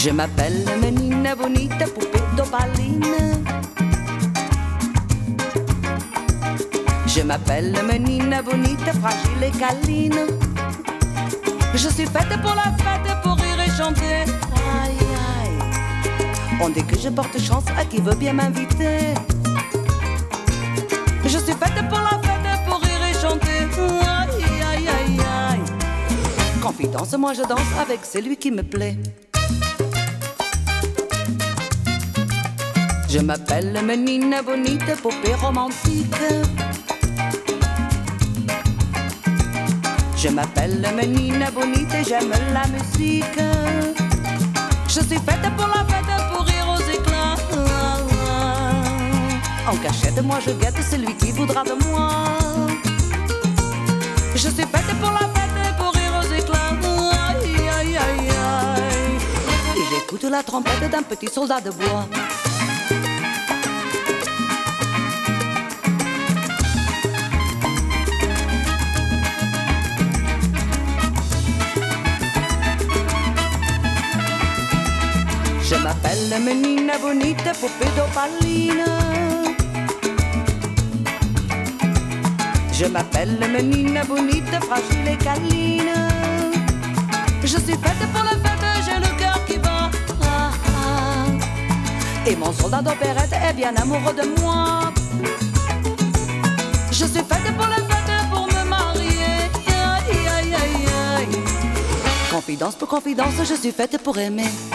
Je m'appelle Menina Bonita, poupée d'opaline. Je m'appelle Menina Bonita, fragile et câline. Je suis faite pour la fête, pour rire et chanter. Aïe, aïe. On dit que je porte chance à qui veut bien m'inviter. Je suis faite pour la fête, pour rire et chanter. Aïe, aïe, aïe, aïe. Confidence, moi je danse avec celui qui me plaît. Je m'appelle Menina Bonita, poupée romantique. Je m'appelle Menina Bonita, j'aime la musique. Je suis faite pour la fête, pour rire aux éclats. En cachette, moi je guette celui qui voudra de moi. Je suis faite pour la fête, pour rire aux éclats. Aïe, aïe, aïe, aïe. Et j'écoute la trompette d'un petit soldat de bois. Je m'appelle Menina Bonita, poupée d'opaline. Je m'appelle Menina Bonita, fragile et câline. Je suis faite pour la fête, j'ai le cœur qui bat. Ah, ah. Et mon soldat d'opérette est bien amoureux de moi. Je suis faite pour la fête, pour me marier. Aïe, aïe, aïe, aïe. Confidence pour confidence, je suis faite pour aimer.